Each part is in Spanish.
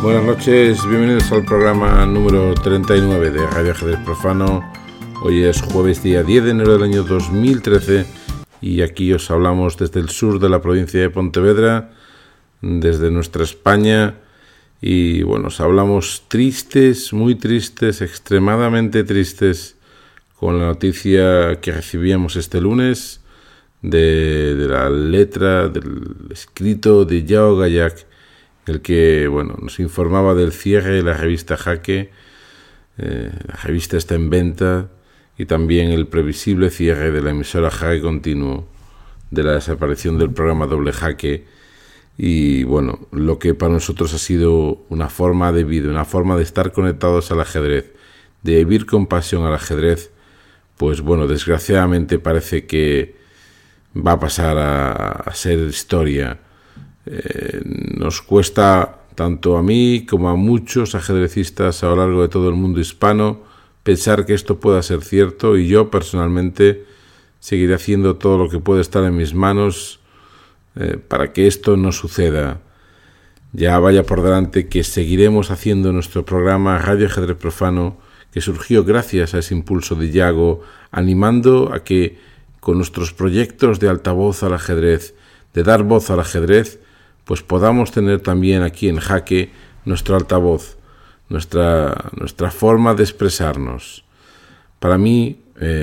Buenas noches, bienvenidos al programa número 39 de Radio Ajedrez Profano. Hoy es jueves día 10 de enero del año 2013 y aquí os hablamos desde el sur de la provincia de Pontevedra, desde nuestra España. Y bueno, os hablamos tristes, muy tristes, extremadamente tristes, con la noticia que recibíamos este lunes de la letra, del escrito de Yao Gayak, el que nos informaba del cierre de la revista Jaque. La revista está en venta, y también el previsible cierre de la emisora Jaque Continuo, de la desaparición del programa Doble Jaque. Y lo que para nosotros ha sido una forma de vida, una forma de estar conectados al ajedrez, de vivir con pasión al ajedrez, pues desgraciadamente parece que va a pasar a ser historia. Nos cuesta, tanto a mí como a muchos ajedrecistas a lo largo de todo el mundo hispano, pensar que esto pueda ser cierto, y yo personalmente seguiré haciendo todo lo que pueda estar en mis manos para que esto no suceda. Ya vaya por delante que seguiremos haciendo nuestro programa Radio Ajedrez Profano, que surgió gracias a ese impulso de Yago, animando a que con nuestros proyectos de altavoz al ajedrez, de dar voz al ajedrez, pues podamos tener también aquí en Jaque nuestro altavoz, nuestra forma de expresarnos. Para mí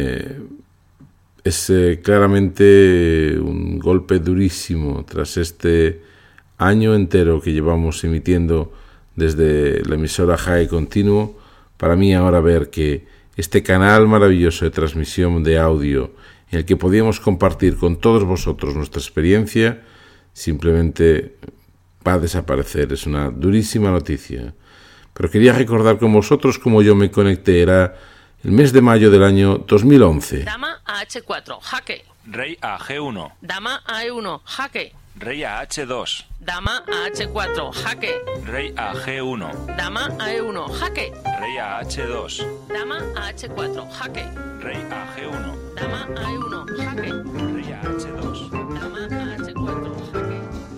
es claramente un golpe durísimo tras este año entero que llevamos emitiendo desde la emisora Jaque Continuo. Para mí ahora ver que este canal maravilloso de transmisión de audio, en el que podíamos compartir con todos vosotros nuestra experiencia, simplemente va a desaparecer. Es una durísima noticia. Pero quería recordar con vosotros cómo yo me conecté. Era el mes de mayo del año 2011. Dama a H4, jaque. Rey a G1. Dama a E1, jaque. Rey a H2. Dama a H4, jaque. Rey a G1. Dama a E1, jaque. Rey a H2. Dama a H4, jaque. Rey a G1. Dama a E1, jaque. Rey a H2. Dama a H4, jaque.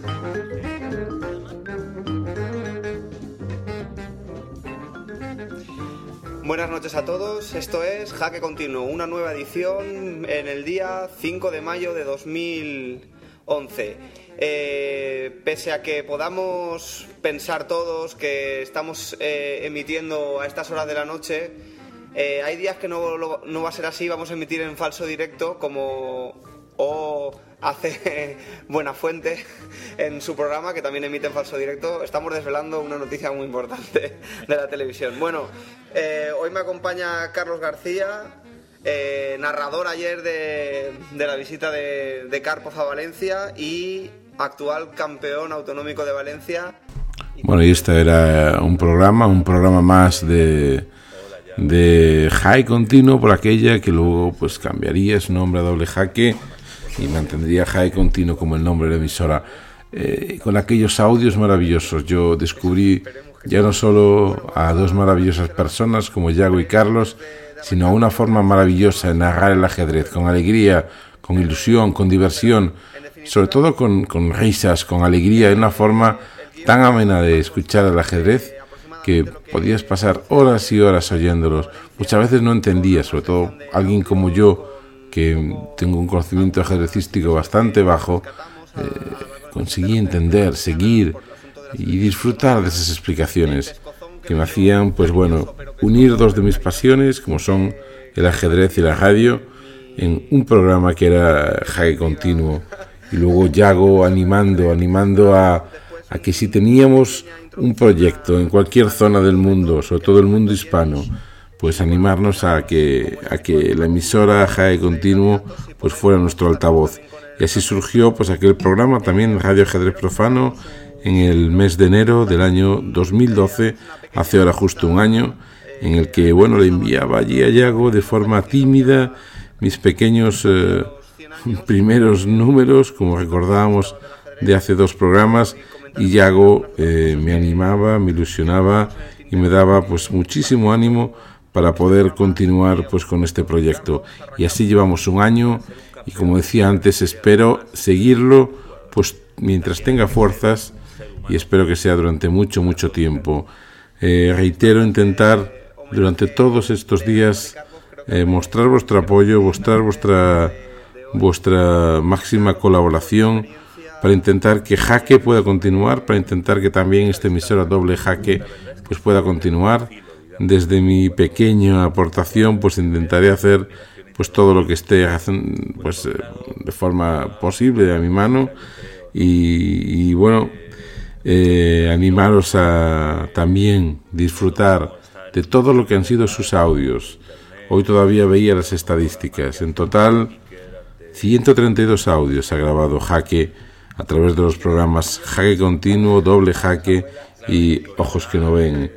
Buenas noches a todos, esto es Jaque Continuo, una nueva edición en el día 5 de mayo de 2011. Pese a que podamos pensar todos que estamos emitiendo a estas horas de la noche, hay días que no va a ser así. Vamos a emitir en falso directo, como hace Buenafuente en su programa, que también emite en falso directo. Estamos desvelando una noticia muy importante de la televisión. Hoy me acompaña Carlos García, narrador ayer de la visita de Karpov a Valencia y actual campeón autonómico de Valencia. Y este era un programa más de Jaque Continuo, por aquella que luego pues cambiaría su nombre a Doble Jaque y mantendría Jaque Continuo como el nombre de la emisora. Con aquellos audios maravillosos yo descubrí ya no solo a dos maravillosas personas como Yago y Carlos, sino a una forma maravillosa de narrar el ajedrez, con alegría, con ilusión, con diversión, sobre todo con risas, con alegría, de una forma tan amena de escuchar el ajedrez que podías pasar horas y horas oyéndolos. Muchas veces no entendía, sobre todo alguien como yo, que tengo un conocimiento ajedrecístico bastante bajo, conseguí entender, seguir y disfrutar de esas explicaciones que me hacían unir dos de mis pasiones, como son el ajedrez y la radio, en un programa que era Jaque Continuo. Y luego Yago animando a que si teníamos un proyecto en cualquier zona del mundo, sobre todo el mundo hispano, pues animarnos a que la emisora Jaque Continuo pues fuera nuestro altavoz. Y así surgió aquel programa también, Radio Ajedrez Profano, en el mes de enero del año 2012, hace ahora justo un año, en el que le enviaba allí a Yago de forma tímida mis pequeños primeros números, como recordábamos de hace dos programas, y Yago me animaba, me ilusionaba y me daba muchísimo ánimo para poder continuar con este proyecto. Y así llevamos un año, y como decía antes, espero seguirlo mientras tenga fuerzas y espero que sea durante mucho, mucho tiempo. Reitero, intentar durante todos estos días mostrar vuestro apoyo, mostrar vuestra máxima colaboración para intentar que Jaque pueda continuar, para intentar que también esta emisora Doble Jaque pues pueda continuar. Desde mi pequeña aportación pues intentaré hacer pues todo lo que esté pues de forma posible a mi mano y bueno, animaros a también disfrutar de todo lo que han sido sus audios. Hoy todavía veía las estadísticas. En total 132 audios ha grabado Jaque a través de los programas Jaque Continuo, Doble Jaque y Ojos que no ven.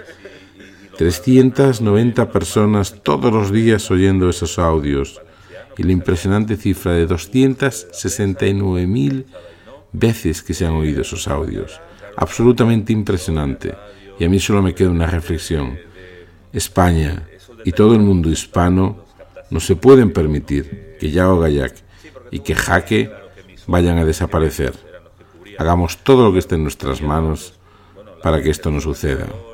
390 personas todos los días oyendo esos audios y la impresionante cifra de 269.000 veces que se han oído esos audios. Absolutamente impresionante. Y a mí solo me queda una reflexión. España y todo el mundo hispano no se pueden permitir que Yago Gaillac y que Jaque vayan a desaparecer. Hagamos todo lo que esté en nuestras manos para que esto no suceda.